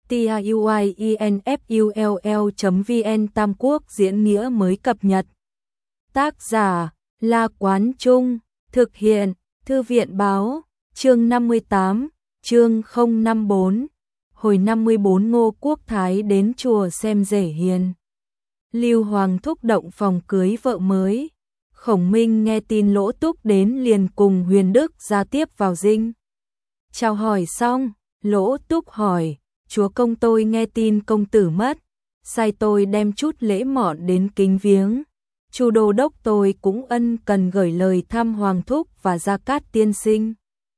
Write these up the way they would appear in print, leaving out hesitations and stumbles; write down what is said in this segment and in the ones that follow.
tiuinfull.vn Tam Quốc diễn nghĩa mới cập nhật. Tác giả La Quán Trung, thực hiện Thư viện Báo, chương 58, chương 054. Hồi 54 Ngô Quốc Thái đến chùa xem rể hiền. Lưu Hoàng thúc động phòng cưới vợ mới. Khổng Minh nghe tin Lỗ Túc đến liền cùng Huyền Đức ra tiếp vào dinh. Chào hỏi xong, Lỗ Túc hỏi, chúa công tôi nghe tin công tử mất, sai tôi đem chút lễ mọn đến kính viếng. Chu đô đốc tôi cũng ân cần gửi lời thăm Hoàng thúc và Gia Cát tiên sinh.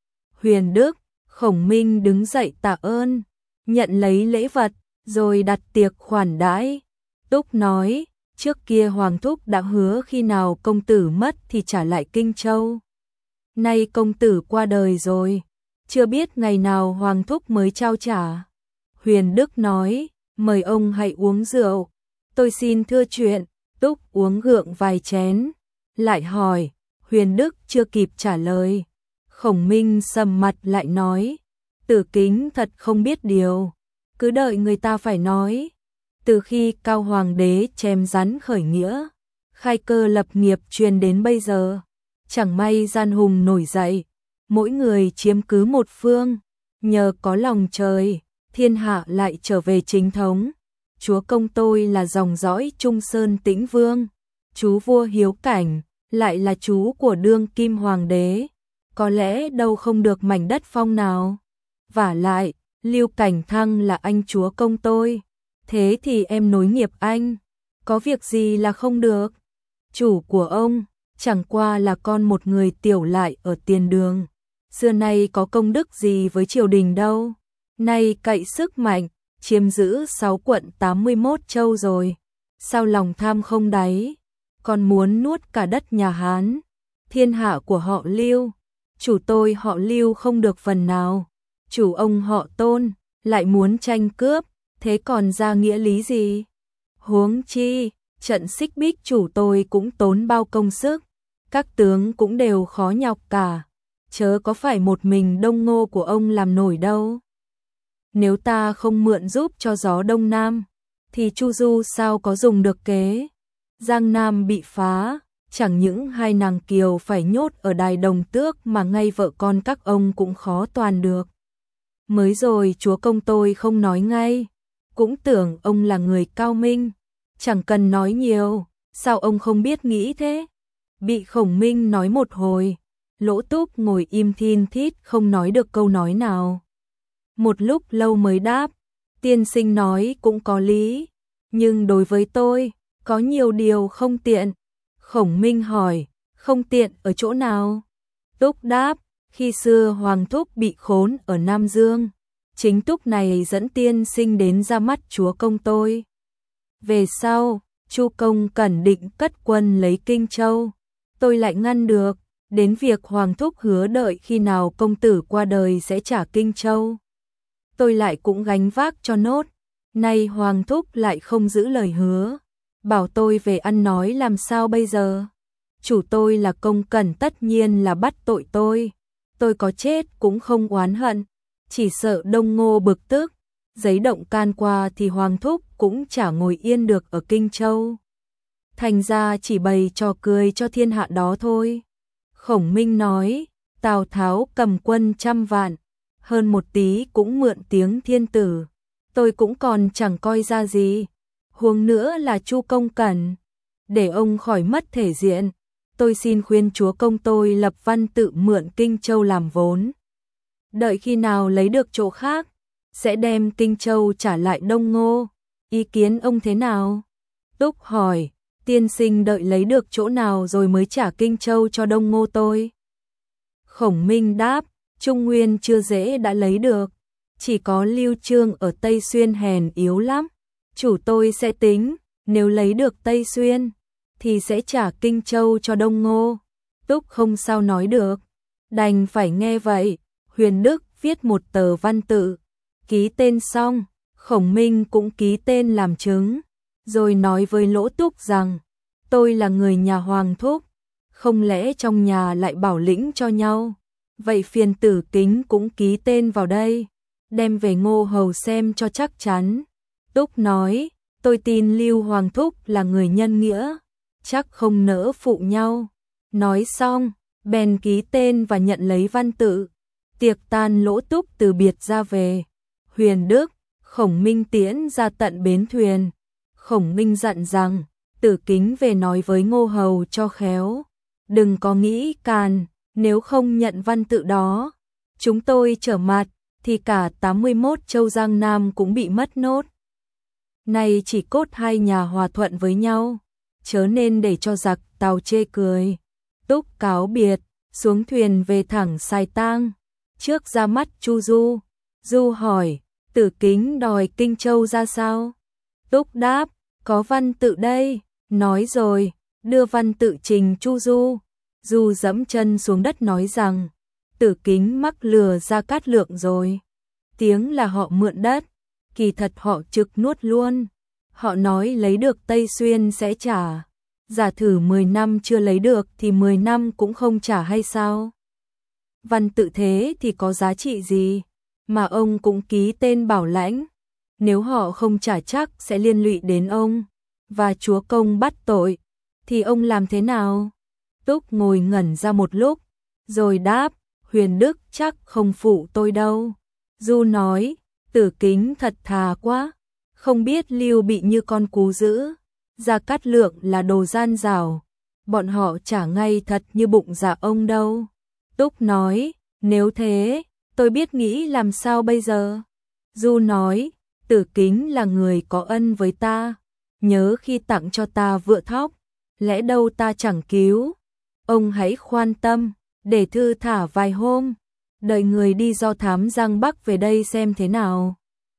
Huyền Đức, Khổng Minh đứng dậy tạ ơn, nhận lấy lễ vật, rồi đặt tiệc khoản đãi. Túc nói, trước kia Hoàng thúc đã hứa khi nào công tử mất thì trả lại Kinh Châu. Nay công tử qua đời rồi, chưa biết ngày nào Hoàng thúc mới trao trả. Huyền Đức nói, mời ông hãy uống rượu, tôi xin thưa chuyện. Túc uống gượng vài chén, lại hỏi, Huyền Đức chưa kịp trả lời. Khổng Minh sầm mặt lại nói, Tử Kính thật không biết điều, cứ đợi người ta phải nói. Từ khi Cao Hoàng đế chém rắn khởi nghĩa, khai cơ lập nghiệp truyền đến bây giờ, chẳng may gian hùng nổi dậy, mỗi người chiếm cứ một phương, nhờ có lòng trời, thiên hạ lại trở về chính thống. Chúa công tôi là dòng dõi Trung Sơn Tĩnh Vương, chú vua hiếu cảnh, lại là chú của đương kim hoàng đế, có lẽ đâu không được mảnh đất phong nào. Vả lại, Lưu Cảnh Thăng là anh chúa công tôi, thế thì em nối nghiệp anh, có việc gì là không được. Chủ của ông, chẳng qua là con một người tiểu lại ở tiền đường, xưa nay có công đức gì với triều đình đâu, nay cậy sức mạnh, chiếm giữ 6 quận 81 châu rồi, sao lòng tham không đáy, còn muốn nuốt cả đất nhà Hán, thiên hạ của họ Lưu, chủ tôi họ Lưu không được phần nào, chủ ông họ Tôn, lại muốn tranh cướp, thế còn ra nghĩa lý gì? Huống chi, trận xích bích chủ tôi cũng tốn bao công sức, các tướng cũng đều khó nhọc cả, chớ có phải một mình Đông Ngô của ông làm nổi đâu. Nếu ta không mượn giúp cho gió Đông Nam, thì Chu Du sao có dùng được kế. Giang Nam bị phá, chẳng những hai nàng kiều phải nhốt ở đài Đồng Tước mà ngay vợ con các ông cũng khó toàn được. Mới rồi chúa công tôi không nói ngay, cũng tưởng ông là người cao minh, chẳng cần nói nhiều, sao ông không biết nghĩ thế? Bị Khổng Minh nói một hồi, Lỗ Túc ngồi im thin thít không nói được câu nói nào. Một lúc lâu mới đáp, tiên sinh nói cũng có lý, nhưng đối với tôi, có nhiều điều không tiện. Khổng Minh hỏi, không tiện ở chỗ nào? Túc đáp, khi xưa Hoàng thúc bị khốn ở Nam Dương, chính Túc này dẫn tiên sinh đến ra mắt chúa công tôi. Về sau, Chu công cẩn định cất quân lấy Kinh Châu, tôi lại ngăn được, đến việc Hoàng thúc hứa đợi khi nào công tử qua đời sẽ trả Kinh Châu. Tôi lại cũng gánh vác cho nốt, nay Hoàng thúc lại không giữ lời hứa, bảo tôi về ăn nói làm sao bây giờ. Chủ tôi là công cẩn tất nhiên là bắt tội tôi có chết cũng không oán hận, chỉ sợ Đông Ngô bực tức, giấy động can qua thì Hoàng thúc cũng chả ngồi yên được ở Kinh Châu. Thành ra chỉ bày trò cười cho thiên hạ đó thôi. Khổng Minh nói, Tào Tháo cầm quân 100 vạn, hơn một tí cũng mượn tiếng thiên tử, tôi cũng còn chẳng coi ra gì, huống nữa là Chu công cẩn. Để ông khỏi mất thể diện, tôi xin khuyên chúa công tôi lập văn tự mượn Kinh Châu làm vốn. Đợi khi nào lấy được chỗ khác, sẽ đem Kinh Châu trả lại Đông Ngô, ý kiến ông thế nào? Túc hỏi, tiên sinh đợi lấy được chỗ nào rồi mới trả Kinh Châu cho Đông Ngô tôi? Khổng Minh đáp, Trung Nguyên chưa dễ đã lấy được, chỉ có Lưu Chương ở Tây Xuyên hèn yếu lắm. Chủ tôi sẽ tính, nếu lấy được Tây Xuyên, thì sẽ trả Kinh Châu cho Đông Ngô. Túc không sao nói được, đành phải nghe vậy. Huyền Đức viết một tờ văn tự, ký tên xong, Khổng Minh cũng ký tên làm chứng, rồi nói với Lỗ Túc rằng, tôi là người nhà Hoàng thúc, không lẽ trong nhà lại bảo lĩnh cho nhau, vậy phiền Tử Kính cũng ký tên vào đây. đem về Ngô hầu xem cho chắc chắn. Túc nói, tôi tin Lưu Hoàng thúc là người nhân nghĩa, chắc không nỡ phụ nhau. Nói xong, bèn ký tên và nhận lấy văn tự. Tiệc tan, Lỗ Túc từ biệt ra về. Huyền Đức, Khổng Minh tiễn ra tận bến thuyền. Khổng Minh dặn rằng, Tử Kính về nói với Ngô hầu cho khéo, đừng có nghĩ càn, nếu không nhận văn tự đó, chúng tôi trở mặt thì cả 81 châu Giang Nam cũng bị mất nốt. Này chỉ cốt hai nhà hòa thuận với nhau, chớ nên để cho giặc Tàu chê cười. Túc cáo biệt, xuống thuyền về thẳng Sài Tang, trước ra mắt Chu Du. Du hỏi, Tử Kính đòi Kinh Châu ra sao? Túc đáp, có văn tự đây. Nói rồi, đưa văn tự trình Chu Du. Du dẫm chân xuống đất nói rằng, Tử Kính mắc lừa Gia Cát Lượng rồi. Tiếng là họ mượn đất, kỳ thật họ trực nuốt luôn. Họ nói lấy được Tây Xuyên sẽ trả. Giả thử 10 năm chưa lấy được thì 10 năm cũng không trả hay sao? Văn tự thế thì có giá trị gì? Mà ông cũng ký tên bảo lãnh. Nếu họ không trả chắc sẽ liên lụy đến ông. Và chúa công bắt tội. Thì ông làm thế nào? Túc ngồi ngẩn ra một lúc. Rồi đáp, Huyền Đức chắc không phụ tôi đâu. Du nói, Tử Kính thật thà quá. Không biết Lưu Bị như con cú dữ. Gia Cát Lượng là đồ gian dảo. Bọn họ trả ngay thật như bụng dạ ông đâu. Túc nói, nếu thế, tôi biết nghĩ làm sao bây giờ. Du nói, Tử Kính là người có ân với ta. Nhớ khi tặng cho ta vựa thóc, lẽ đâu ta chẳng cứu. Ông hãy khoan tâm, để thư thả vài hôm. Đợi người đi do thám Giang Bắc về đây xem thế nào.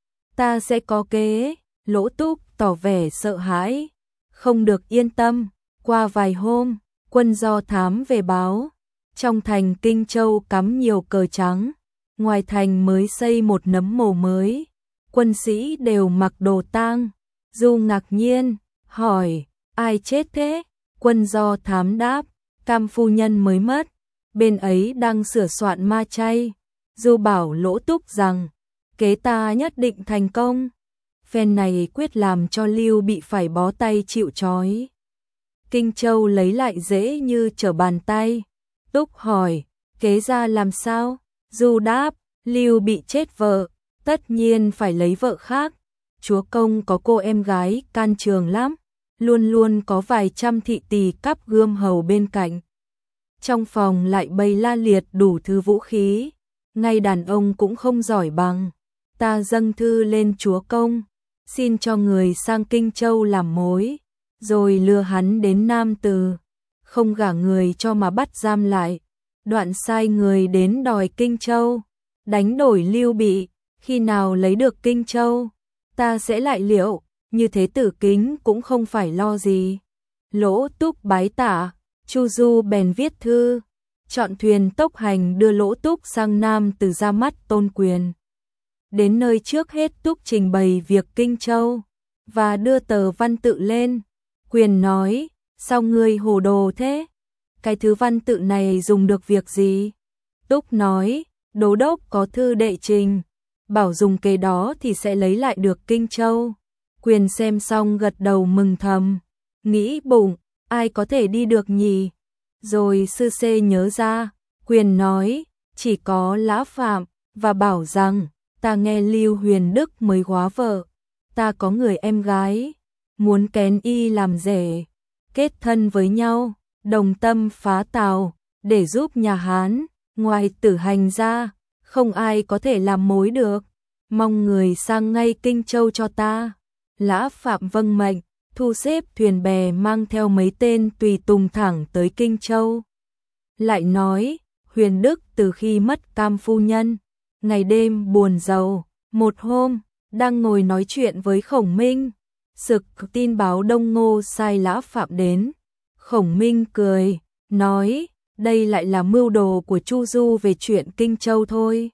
Ta sẽ có kế. Lỗ Túc tỏ vẻ sợ hãi. Không được yên tâm. Qua vài hôm, quân do thám về báo. Trong thành Kinh Châu cắm nhiều cờ trắng. Ngoài thành mới xây một nấm mồ mới. Quân sĩ đều mặc đồ tang. Du ngạc nhiên, hỏi, ai chết thế? Quân do thám đáp, Cam phu nhân mới mất. Bên ấy đang sửa soạn ma chay. Du bảo Lỗ Túc rằng, kế ta nhất định thành công. Phen này quyết làm cho Lưu Bị phải bó tay chịu trói. Kinh Châu lấy lại dễ như trở bàn tay. Túc hỏi, kế ra làm sao? Du đáp, Lưu Bị chết vợ, tất nhiên phải lấy vợ khác. Chúa công có cô em gái can trường lắm, luôn luôn có vài trăm thị tỳ cắp gươm hầu bên cạnh. Trong phòng lại bày la liệt đủ thứ vũ khí, ngay đàn ông cũng không giỏi bằng. Ta dâng thư lên chúa công, xin cho người sang Kinh Châu làm mối, rồi lừa hắn đến Nam Từ, không gả người cho mà bắt giam lại. Đoạn sai người đến đòi Kinh Châu, đánh đổi Lưu Bị, khi nào lấy được Kinh Châu, ta sẽ lại liệu, như thế Tử Kính cũng không phải lo gì. Lỗ Túc bái tạ, Chu Du bèn viết thư, chọn thuyền tốc hành đưa Lỗ Túc sang Nam Từ ra mắt Tôn Quyền. Đến nơi trước hết Túc trình bày việc Kinh Châu, và đưa tờ văn tự lên. Quyền nói, sao ngươi hồ đồ thế? Cái thứ văn tự này dùng được việc gì? Túc nói, đô đốc có thư đệ trình, bảo dùng kế đó thì sẽ lấy lại được Kinh Châu. Quyền xem xong gật đầu mừng thầm, nghĩ bụng, ai có thể đi được nhỉ? Rồi sư xê nhớ ra, Quyền nói, chỉ có Lã Phạm, và bảo rằng, ta nghe Lưu Huyền Đức mới góa vợ, ta có người em gái, muốn kén y làm rể, kết thân với nhau, đồng tâm phá Tào, để giúp nhà Hán, ngoài Tử Hành ra, không ai có thể làm mối được, mong người sang ngay Kinh Châu cho ta. Lã Phạm vâng mệnh, thu xếp thuyền bè mang theo mấy tên tùy tùng thẳng tới Kinh Châu. Lại nói, Huyền Đức từ khi mất Cam phu nhân, ngày đêm buồn rầu, một hôm, đang ngồi nói chuyện với Khổng Minh, sực tin báo Đông Ngô sai Lã Phạm đến. Khổng Minh cười, nói, đây lại là mưu đồ của Chu Du về chuyện Kinh Châu thôi.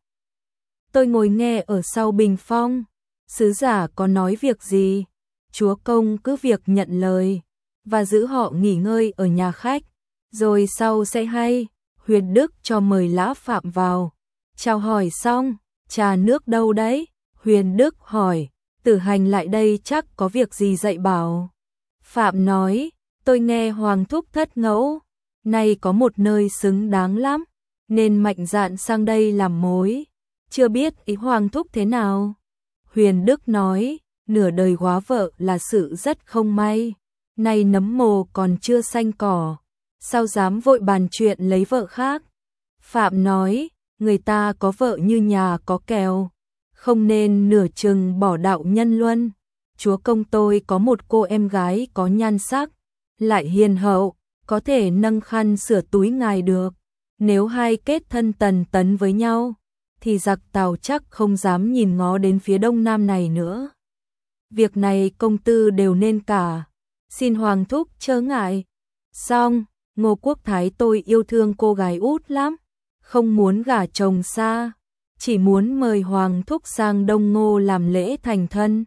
Tôi ngồi nghe ở sau bình phong, sứ giả có nói việc gì, chúa công cứ việc nhận lời, và giữ họ nghỉ ngơi ở nhà khách, rồi sau sẽ hay. Huyền Đức cho mời Lã Phạm vào, chào hỏi xong, trà nước đâu đấy? Huyền Đức hỏi, Tử Hành lại đây chắc có việc gì dạy bảo. Phạm nói, tôi nghe Hoàng thúc thất ngẫu, nay có một nơi xứng đáng lắm, nên mạnh dạn sang đây làm mối. Chưa biết ý Hoàng thúc thế nào? Huyền Đức nói, nửa đời góa vợ là sự rất không may, nay nấm mồ còn chưa xanh cỏ, sao dám vội bàn chuyện lấy vợ khác. Phạm nói, người ta có vợ như nhà có kèo, không nên nửa chừng bỏ đạo nhân luân. Chúa công tôi có một cô em gái có nhan sắc, lại hiền hậu, có thể nâng khăn sửa túi ngài được. Nếu hai kết thân tần tấn với nhau, thì giặc Tàu chắc không dám nhìn ngó đến phía đông nam này nữa. Việc này công tư đều nên cả, xin Hoàng thúc chớ ngại. Xong, Ngô Quốc Thái tôi yêu thương cô gái út lắm, không muốn gả chồng xa, chỉ muốn mời Hoàng thúc sang Đông Ngô làm lễ thành thân.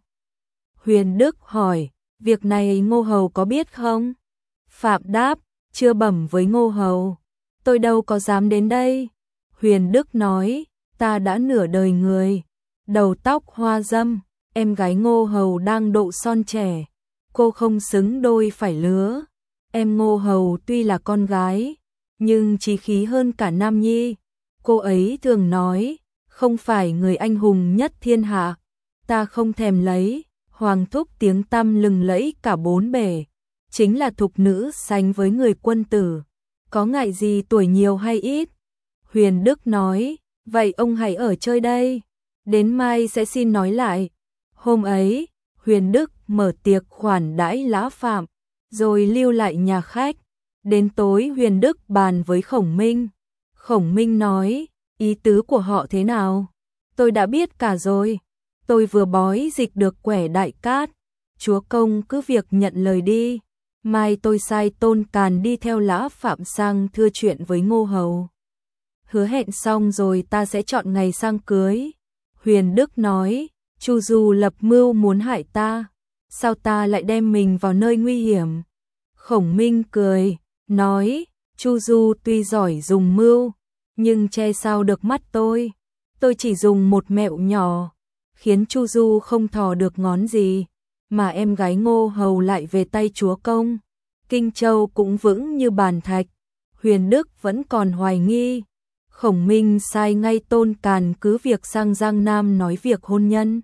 Huyền Đức hỏi, việc này Ngô Hầu có biết không? Phạm đáp, chưa bẩm với Ngô Hầu, tôi đâu có dám đến đây. Huyền Đức nói, ta đã nửa đời người, đầu tóc hoa dâm, em gái Ngô Hầu đang độ son trẻ, cô không xứng đôi phải lứa. Em Ngô Hầu tuy là con gái, nhưng chí khí hơn cả nam nhi. Cô ấy thường nói, không phải người anh hùng nhất thiên hạ, ta không thèm lấy. Hoàng thúc tiếng tăm lừng lẫy cả bốn bể, chính là thục nữ sánh với người quân tử, có ngại gì tuổi nhiều hay ít. Huyền Đức nói, vậy ông hãy ở chơi đây, đến mai sẽ xin nói lại. Hôm ấy, Huyền Đức mở tiệc khoản đãi Lã Phạm, rồi lưu lại nhà khách. Đến tối Huyền Đức bàn với Khổng Minh. Khổng Minh nói, ý tứ của họ thế nào? Tôi đã biết cả rồi. Tôi vừa bói dịch được quẻ Đại Cát, chúa công cứ việc nhận lời đi. Mai tôi sai Tôn Càn đi theo Lã Phạm sang thưa chuyện với Ngô Hầu. Hứa hẹn xong rồi ta sẽ chọn ngày sang cưới. Huyền Đức nói, Chu Du lập mưu muốn hại ta, sao ta lại đem mình vào nơi nguy hiểm? Khổng Minh cười, nói, Chu Du tuy giỏi dùng mưu, nhưng che sao được mắt tôi chỉ dùng một mẹo nhỏ, khiến Chu Du không thò được ngón gì, mà em gái Ngô Hầu lại về tay chúa công. Kinh Châu cũng vững như bàn thạch. Huyền Đức vẫn còn hoài nghi. Khổng Minh sai ngay Tôn Càn cứ việc sang Giang Nam nói việc hôn nhân.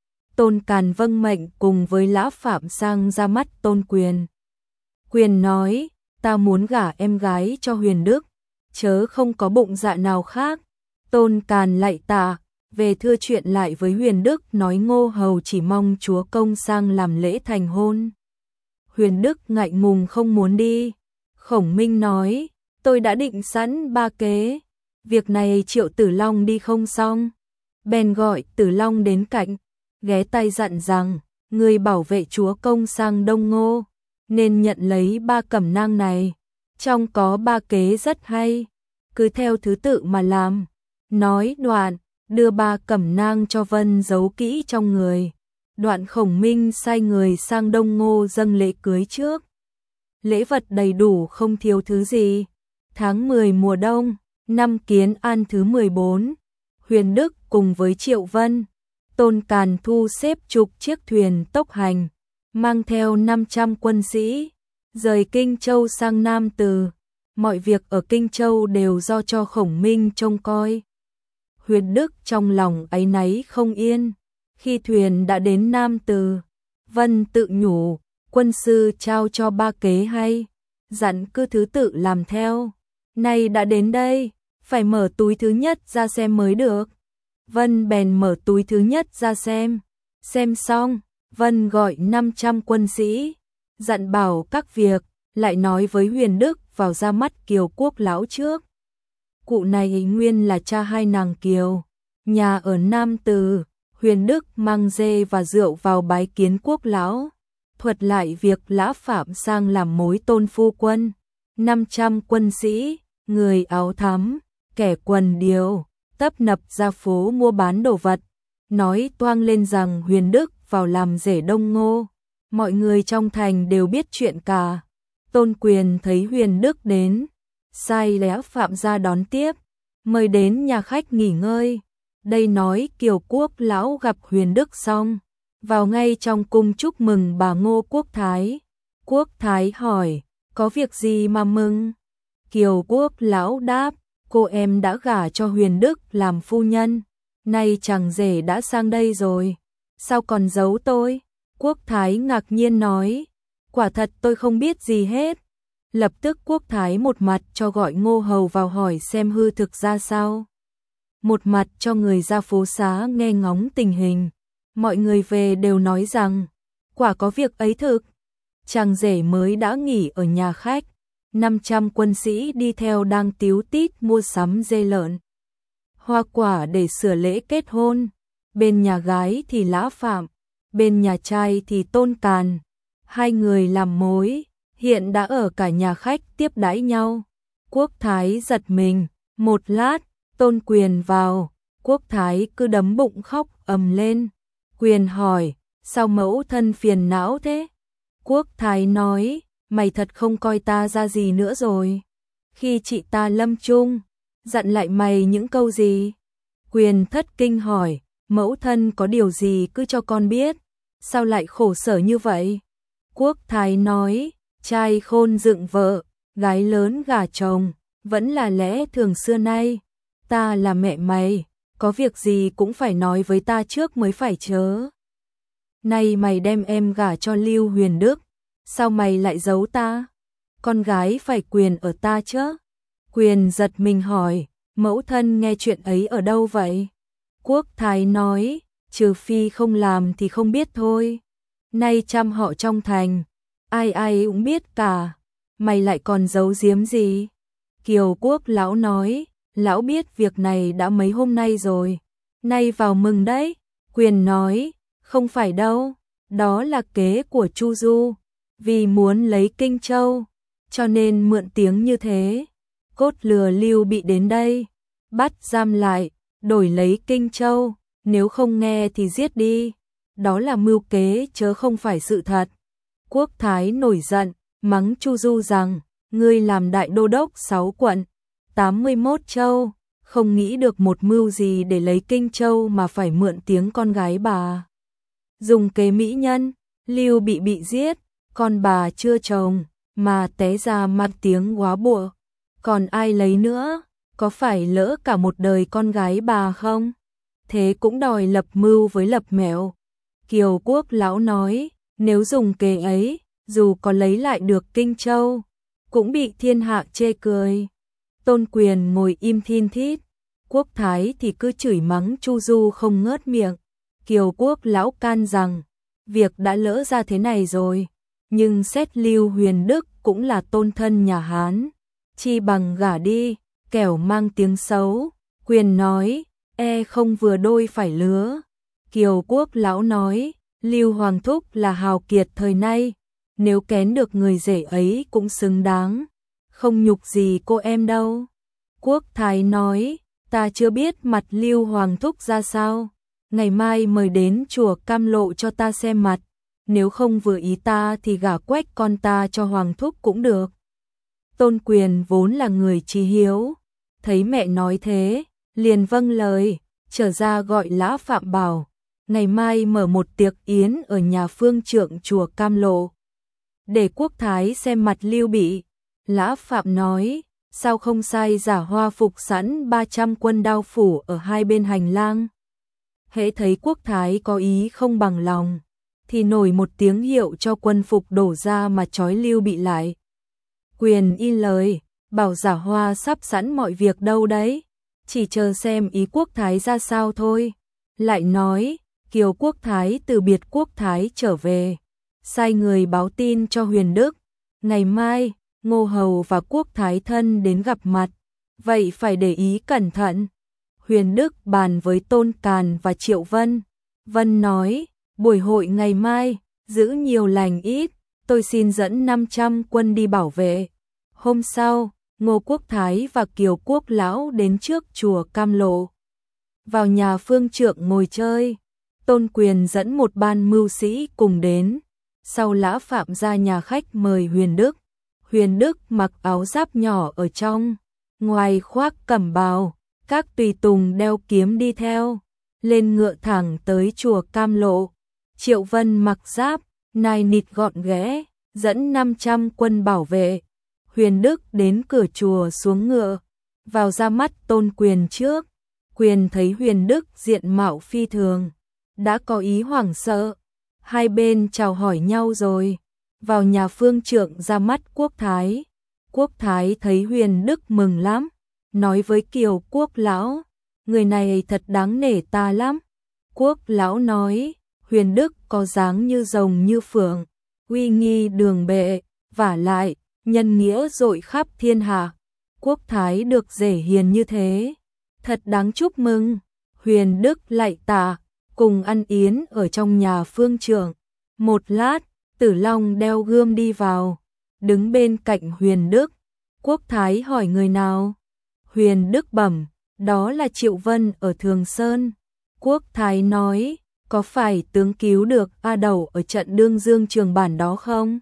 Tôn Càn vâng mệnh cùng với Lã Phạm sang ra mắt Tôn Quyền. Quyền nói, ta muốn gả em gái cho Huyền Đức, chớ không có bụng dạ nào khác. Tôn Càn lạy tạ, về thưa chuyện lại với Huyền Đức, nói Ngô Hầu chỉ mong chúa công sang làm lễ thành hôn. Huyền Đức ngại ngùng không muốn đi. Khổng Minh nói, tôi đã định sẵn ba kế, việc này triệu Tử Long đi không xong. Bèn gọi Tử Long đến cạnh, ghé tay dặn rằng, người bảo vệ chúa công sang Đông Ngô, nên nhận lấy ba cẩm nang này. Trong có ba kế rất hay, cứ theo thứ tự mà làm. Nói đoạn, đưa ba cẩm nang cho Vân giấu kỹ trong người. Đoạn Khổng Minh sai người sang Đông Ngô dâng lễ cưới trước. Lễ vật đầy đủ không thiếu thứ gì. Tháng 10 mùa đông, năm Kiến An thứ 14, Huyền Đức cùng với Triệu Vân, Tôn Càn thu xếp chục chiếc thuyền tốc hành, mang theo 500 quân sĩ, rời Kinh Châu sang Nam Từ. Mọi việc ở Kinh Châu đều do cho Khổng Minh trông coi. Huyền Đức trong lòng áy náy không yên. Khi thuyền đã đến Nam Từ, Vân tự nhủ, quân sư trao cho ba kế hay, dặn cứ thứ tự làm theo. Nay đã đến đây, phải mở túi thứ nhất ra xem mới được. Vân bèn mở túi thứ nhất ra xem xong, Vân gọi 500 quân sĩ, dặn bảo các việc, lại nói với Huyền Đức vào ra mắt Kiều Quốc lão trước. Cụ này nguyên là cha hai nàng Kiều, nhà ở Nam Từ. Huyền Đức mang dê và rượu vào bái kiến Quốc lão, thuật lại việc Lã Phạm sang làm mối tôn phu quân. 500 quân sĩ, người áo thắm, kẻ quần điêu, tấp nập ra phố mua bán đồ vật, nói toang lên rằng Huyền Đức vào làm rể Đông Ngô. Mọi người trong thành đều biết chuyện cả. Tôn Quyền thấy Huyền Đức đến, sai Lã Phạm ra đón tiếp, mời đến nhà khách nghỉ ngơi. Đây nói Kiều Quốc lão gặp Huyền Đức xong, vào ngay trong cung chúc mừng bà Ngô Quốc Thái. Quốc Thái hỏi, có việc gì mà mừng? Kiều Quốc lão đáp, cô em đã gả cho Huyền Đức làm phu nhân, nay chàng rể đã sang đây rồi, sao còn giấu tôi? Quốc Thái ngạc nhiên nói, quả thật tôi không biết gì hết. Lập tức Quốc Thái một mặt cho gọi Ngô Hầu vào hỏi xem hư thực ra sao, một mặt cho người ra phố xá nghe ngóng tình hình. Mọi người về đều nói rằng, quả có việc ấy thực. Chàng rể mới đã nghỉ ở nhà khách, 500 quân sĩ đi theo đang tíu tít mua sắm dê lợn, hoa quả để sửa lễ kết hôn. Bên nhà gái thì Lã Phạm, bên nhà trai thì Tôn Càn. Hai người làm mối, hiện đã ở cả nhà khách tiếp đãi nhau. Quốc Thái giật mình, một lát, Tôn Quyền vào, Quốc Thái cứ đấm bụng khóc ầm lên. Quyền hỏi, sao mẫu thân phiền não thế? Quốc Thái nói, mày thật không coi ta ra gì nữa rồi. Khi chị ta lâm chung, dặn lại mày những câu gì? Quyền thất kinh hỏi, mẫu thân có điều gì cứ cho con biết, sao lại khổ sở như vậy? Quốc Thái nói, trai khôn dựng vợ, gái lớn gả chồng, vẫn là lẽ thường xưa nay. Ta là mẹ mày, có việc gì cũng phải nói với ta trước mới phải chớ. Nay mày đem em gả cho Lưu Huyền Đức, sao mày lại giấu ta? Con gái phải quyền ở ta chứ? Quyền giật mình hỏi, mẫu thân nghe chuyện ấy ở đâu vậy? Quốc Thái nói, trừ phi không làm thì không biết thôi. Nay trăm họ trong thành, ai ai cũng biết cả, mày lại còn giấu giếm gì? Kiều Quốc lão nói, lão biết việc này đã mấy hôm nay rồi, nay vào mừng đấy. Quyền nói, không phải đâu, đó là kế của Chu Du, vì muốn lấy Kinh Châu, cho nên mượn tiếng như thế, cốt lừa Lưu Bị đến đây, bắt giam lại, đổi lấy Kinh Châu, nếu không nghe thì giết đi, đó là mưu kế chớ không phải sự thật. Quốc Thái nổi giận, mắng Chu Du rằng, ngươi làm đại đô đốc 6 quận, 81 châu, không nghĩ được một mưu gì để lấy Kinh Châu mà phải mượn tiếng con gái bà. Dùng kế mỹ nhân, Lưu bị giết, con bà chưa chồng, mà té ra mặt tiếng quá bụa. Còn ai lấy nữa, có phải lỡ cả một đời con gái bà không? Thế cũng đòi lập mưu với lập mẹo. Kiều Quốc lão nói, nếu dùng kế ấy, dù có lấy lại được Kinh Châu, cũng bị thiên hạ chê cười. Tôn Quyền ngồi im thin thít, Quốc Thái thì cứ chửi mắng Chu Du không ngớt miệng. Kiều Quốc lão can rằng, việc đã lỡ ra thế này rồi, nhưng xét Lưu Huyền Đức cũng là tôn thân nhà Hán, chi bằng gả đi, kẻo mang tiếng xấu. Quyền nói, không vừa đôi phải lứa. Kiều Quốc lão nói, Lưu Hoàng Thúc là hào kiệt thời nay, nếu kén được người rể ấy cũng xứng đáng, không nhục gì cô em đâu. Quốc Thái nói, ta chưa biết mặt Lưu Hoàng Thúc ra sao, ngày mai mời đến chùa Cam Lộ cho ta xem mặt, nếu không vừa ý ta thì gả quách con ta cho Hoàng Thúc cũng được. Tôn Quyền vốn là người chí hiếu, thấy mẹ nói thế, liền vâng lời, trở ra gọi Lã Phạm bảo, ngày mai mở một tiệc yến ở nhà phương trượng chùa Cam Lộ, để Quốc Thái xem mặt Lưu Bị. Lã Phạm nói, sao không sai giả hoa phục sẵn 300 quân đao phủ ở hai bên hành lang? Hễ thấy Quốc Thái có ý không bằng lòng, thì nổi một tiếng hiệu cho quân phục đổ ra mà trói Lưu Bị lại. Quyền y lời, bảo giả hoa sắp sẵn mọi việc đâu đấy, chỉ chờ xem ý Quốc Thái ra sao thôi. Lại nói, Kiều Quốc Thái từ biệt Quốc Thái trở về, sai người báo tin cho Huyền Đức, ngày mai Ngô Hầu và Quốc Thái thân đến gặp mặt, vậy phải để ý cẩn thận. Huyền Đức bàn với Tôn Càn và Triệu Vân. Vân nói, buổi hội ngày mai, giữ nhiều lành ít, tôi xin dẫn 500 quân đi bảo vệ. Hôm sau, Ngô Quốc Thái và Kiều Quốc Lão đến trước chùa Cam Lộ. Vào nhà phương trượng ngồi chơi, Tôn Quyền dẫn một ban mưu sĩ cùng đến. Sau Lã Phạm ra nhà khách mời Huyền Đức. Huyền Đức mặc áo giáp nhỏ ở trong, ngoài khoác cẩm bào, Các tùy tùng đeo kiếm đi theo, lên ngựa thẳng tới chùa Cam Lộ. Triệu Vân mặc giáp, nai nịt gọn ghẽ, dẫn 500 quân bảo vệ. Huyền Đức đến cửa chùa xuống ngựa, vào ra mắt Tôn Quyền trước. Quyền thấy Huyền Đức diện mạo phi thường, đã có ý hoảng sợ. Hai bên chào hỏi nhau rồi, vào nhà phương trượng ra mắt Quốc Thái. Quốc Thái thấy Huyền Đức mừng lắm, nói với Kiều Quốc lão, người này thật đáng nể ta lắm. Quốc lão nói, Huyền Đức có dáng như rồng như phượng, uy nghi đường bệ, vả lại, nhân nghĩa dội khắp thiên hạ. Quốc Thái được rể hiền như thế, thật đáng chúc mừng. Huyền Đức lạy tạ, cùng ăn yến ở trong nhà phương trượng. Một lát, Tử Long đeo gươm đi vào, đứng bên cạnh Huyền Đức. Quốc Thái hỏi người nào? Huyền Đức bẩm, đó là Triệu Vân ở Thường Sơn. Quốc Thái nói, có phải tướng cứu được A Đầu ở trận Đương Dương Trường Bản đó không?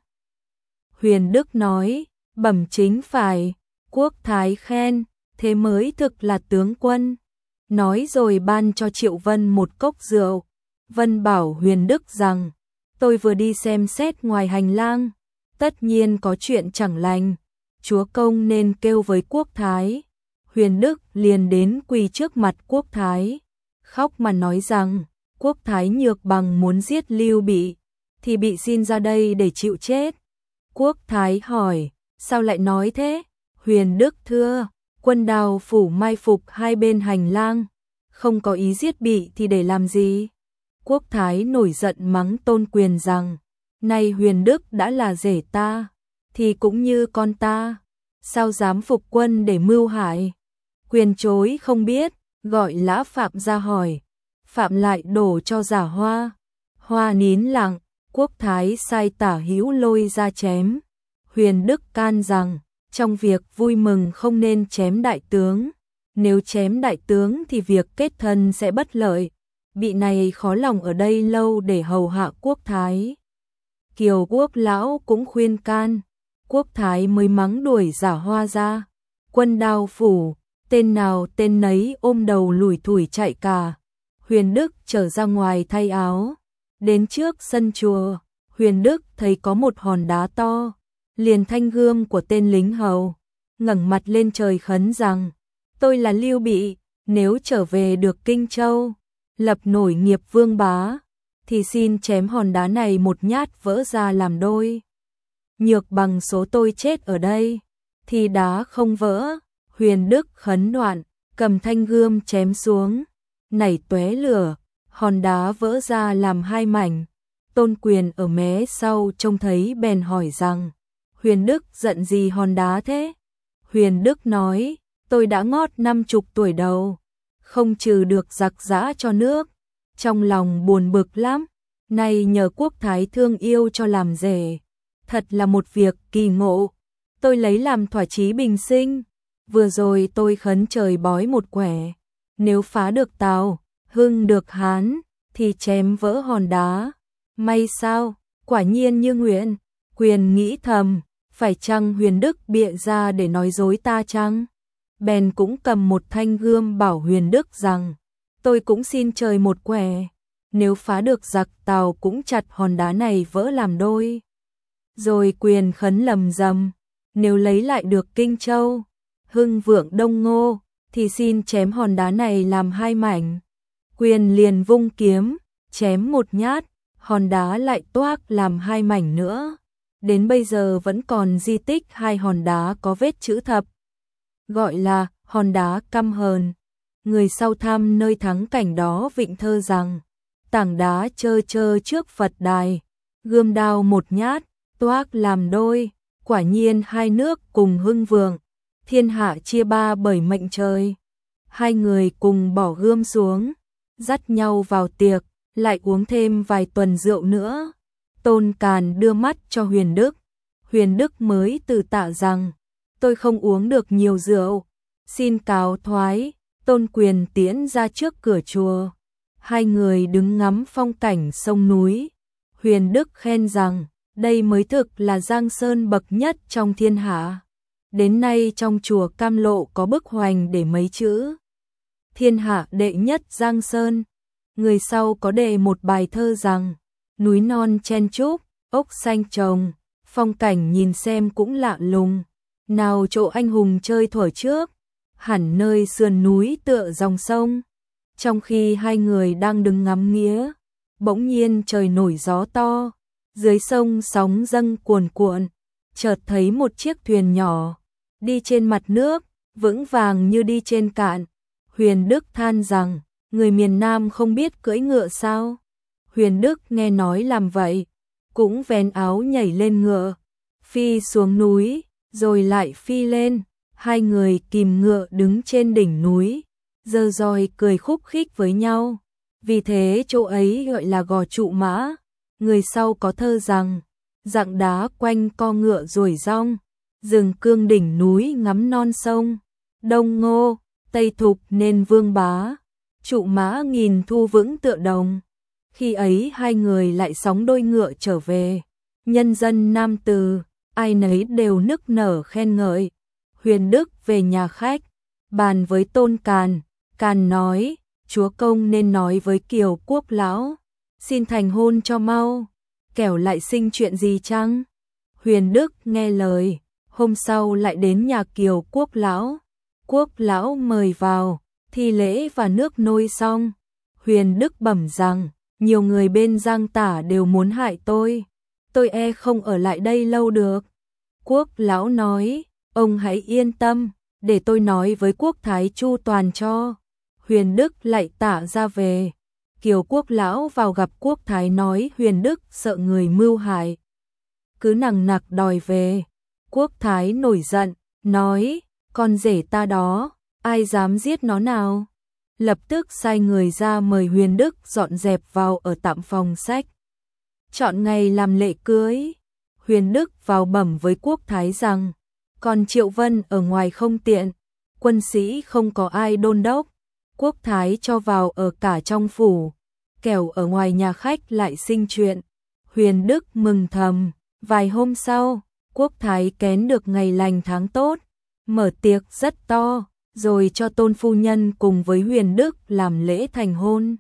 Huyền Đức nói, bẩm chính phải. Quốc Thái khen, thế mới thực là tướng quân. Nói rồi ban cho Triệu Vân một cốc rượu. Vân bảo Huyền Đức rằng, tôi vừa đi xem xét ngoài hành lang, tất nhiên có chuyện chẳng lành, chúa công nên kêu với Quốc Thái. Huyền Đức liền đến quỳ trước mặt Quốc Thái, khóc mà nói rằng, Quốc Thái nhược bằng muốn giết Lưu Bị, thì bị xin ra đây để chịu chết. Quốc Thái hỏi, sao lại nói thế? Huyền Đức thưa, quân Đào phủ mai phục hai bên hành lang, không có ý giết Bị thì để làm gì? Quốc Thái nổi giận mắng Tôn Quyền rằng, nay Huyền Đức đã là rể ta, thì cũng như con ta, sao dám phục quân để mưu hại? Quyền chối không biết, gọi Lã Phạm ra hỏi. Phạm lại đổ cho Giả Hoa. Hoa nín lặng, Quốc Thái sai Tả Hữu lôi ra chém. Huyền Đức can rằng, trong việc vui mừng không nên chém đại tướng. Nếu chém đại tướng thì việc kết thân sẽ bất lợi. Bị này khó lòng ở đây lâu để hầu hạ Quốc Thái. Kiều Quốc lão cũng khuyên can. Quốc Thái mới mắng đuổi Giả Hoa ra. Quân Đao phủ, tên nào tên nấy ôm đầu lủi thủi chạy cả. Huyền Đức trở ra ngoài thay áo. Đến trước sân chùa, Huyền Đức thấy có một hòn đá to, liền thanh gươm của tên lính hầu, ngẩng mặt lên trời khấn rằng, tôi là Lưu Bị, nếu trở về được Kinh Châu, lập nổi nghiệp vương bá, thì xin chém hòn đá này một nhát vỡ ra làm đôi. Nhược bằng số tôi chết ở đây, thì đá không vỡ. Huyền Đức khấn đoạn, cầm thanh gươm chém xuống, nảy tóe lửa, hòn đá vỡ ra làm hai mảnh. Tôn Quyền ở mé sau trông thấy bèn hỏi rằng, Huyền Đức giận gì hòn đá thế? Huyền Đức nói, tôi đã ngót 50 tuổi đầu, không trừ được giặc giã cho nước, trong lòng buồn bực lắm, nay nhờ Quốc Thái thương yêu cho làm rể, thật là một việc kỳ ngộ, tôi lấy làm thỏa chí bình sinh. Vừa rồi tôi khấn trời bói một quẻ, nếu phá được Tào, hưng được Hán, thì chém vỡ hòn đá. May sao, quả nhiên như nguyện. Quyền nghĩ thầm, phải chăng Huyền Đức bịa ra để nói dối ta chăng? Bèn cũng cầm một thanh gươm bảo Huyền Đức rằng, tôi cũng xin trời một quẻ, nếu phá được giặc Tào cũng chặt hòn đá này vỡ làm đôi. Rồi Quyền khấn lầm rầm, nếu lấy lại được Kinh Châu, hưng vượng Đông Ngô, thì xin chém hòn đá này làm hai mảnh. Quyền liền vung kiếm, chém một nhát, hòn đá lại toác làm hai mảnh nữa. Đến bây giờ vẫn còn di tích hai hòn đá có vết chữ thập, gọi là hòn đá căm hờn. Người sau thăm nơi thắng cảnh đó vịnh thơ rằng, tảng đá chơ chơ trước Phật đài, gươm đao một nhát, toác làm đôi, quả nhiên hai nước cùng hưng vượng, thiên hạ chia ba bởi mệnh trời. Hai người cùng bỏ gươm xuống, dắt nhau vào tiệc, lại uống thêm vài tuần rượu nữa. Tôn Càn đưa mắt cho Huyền Đức. Huyền Đức mới từ tạ rằng, tôi không uống được nhiều rượu, xin cáo thoái. Tôn Quyền tiễn ra trước cửa chùa. Hai người đứng ngắm phong cảnh sông núi. Huyền Đức khen rằng, đây mới thực là giang sơn bậc nhất trong thiên hạ. Đến nay trong chùa Cam Lộ có bức hoành để mấy chữ thiên hạ đệ nhất Giang Sơn. Người sau có đề một bài thơ rằng, núi non chen chúc, ốc xanh trồng, phong cảnh nhìn xem cũng lạ lùng. Nào chỗ anh hùng chơi thuở trước, hẳn nơi sườn núi tựa dòng sông. Trong khi hai người đang đứng ngắm nghía, bỗng nhiên trời nổi gió to, dưới sông sóng dâng cuồn cuộn, chợt thấy một chiếc thuyền nhỏ đi trên mặt nước, vững vàng như đi trên cạn. Huyền Đức than rằng, người miền Nam không biết cưỡi ngựa sao? Huyền Đức nghe nói làm vậy, cũng vén áo nhảy lên ngựa, phi xuống núi, rồi lại phi lên. Hai người kìm ngựa đứng trên đỉnh núi, giơ roi cười khúc khích với nhau. Vì thế chỗ ấy gọi là Gò Trụ Mã. Người sau có thơ rằng, dặng đá quanh co ngựa ruổi rong, rừng cương đỉnh núi ngắm non sông. Đông Ngô, Tây Thục nên vương bá, Trụ Mã nghìn thu vững tựa đồng. Khi ấy hai người lại sóng đôi ngựa trở về. Nhân dân Nam Từ, ai nấy đều nức nở khen ngợi. Huyền Đức về nhà khách, bàn với Tôn Càn. Càn nói, chúa công nên nói với Kiều Quốc lão, xin thành hôn cho mau, kẻo lại sinh chuyện gì chăng? Huyền Đức nghe lời, hôm sau lại đến nhà Kiều Quốc lão. Quốc lão mời vào, thi lễ và nước nôi xong. Huyền Đức bẩm rằng, nhiều người bên Giang Tả đều muốn hại tôi e không ở lại đây lâu được. Quốc lão nói, ông hãy yên tâm, để tôi nói với Quốc thái chu toàn cho. Huyền Đức lại tả ra về. Kiều Quốc lão vào gặp Quốc thái nói Huyền Đức sợ người mưu hại, cứ nằng nặc đòi về. Quốc thái nổi giận, nói, con rể ta đó, ai dám giết nó nào? Lập tức sai người ra mời Huyền Đức dọn dẹp vào ở tạm phòng sách. Chọn ngày làm lễ cưới. Huyền Đức vào bẩm với Quốc thái rằng, còn Triệu Vân ở ngoài không tiện, quân sĩ không có ai đôn đốc. Quốc thái cho vào ở cả trong phủ, kẻo ở ngoài nhà khách lại sinh chuyện. Huyền Đức mừng thầm. Vài hôm sau, Quốc thái kén được ngày lành tháng tốt, mở tiệc rất to, rồi cho Tôn phu nhân cùng với Huyền Đức làm lễ thành hôn.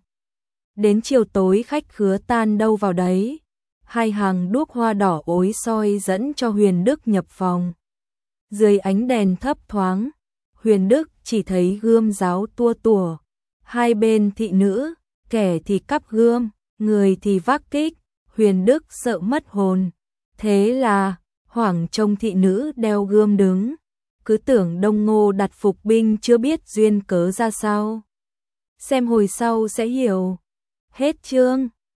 Đến chiều tối khách khứa tan đâu vào đấy, hai hàng đuốc hoa đỏ ối soi dẫn cho Huyền Đức nhập phòng. Dưới ánh đèn thấp thoáng, Huyền Đức chỉ thấy gươm giáo tua tủa, hai bên thị nữ, kẻ thì cắp gươm, người thì vác kích. Huyền Đức sợ mất hồn, thế là hoảng trông thị nữ đeo gươm đứng, cứ tưởng Đông Ngô đặt phục binh chưa biết duyên cớ ra sao. Xem hồi sau sẽ hiểu. Hết chương.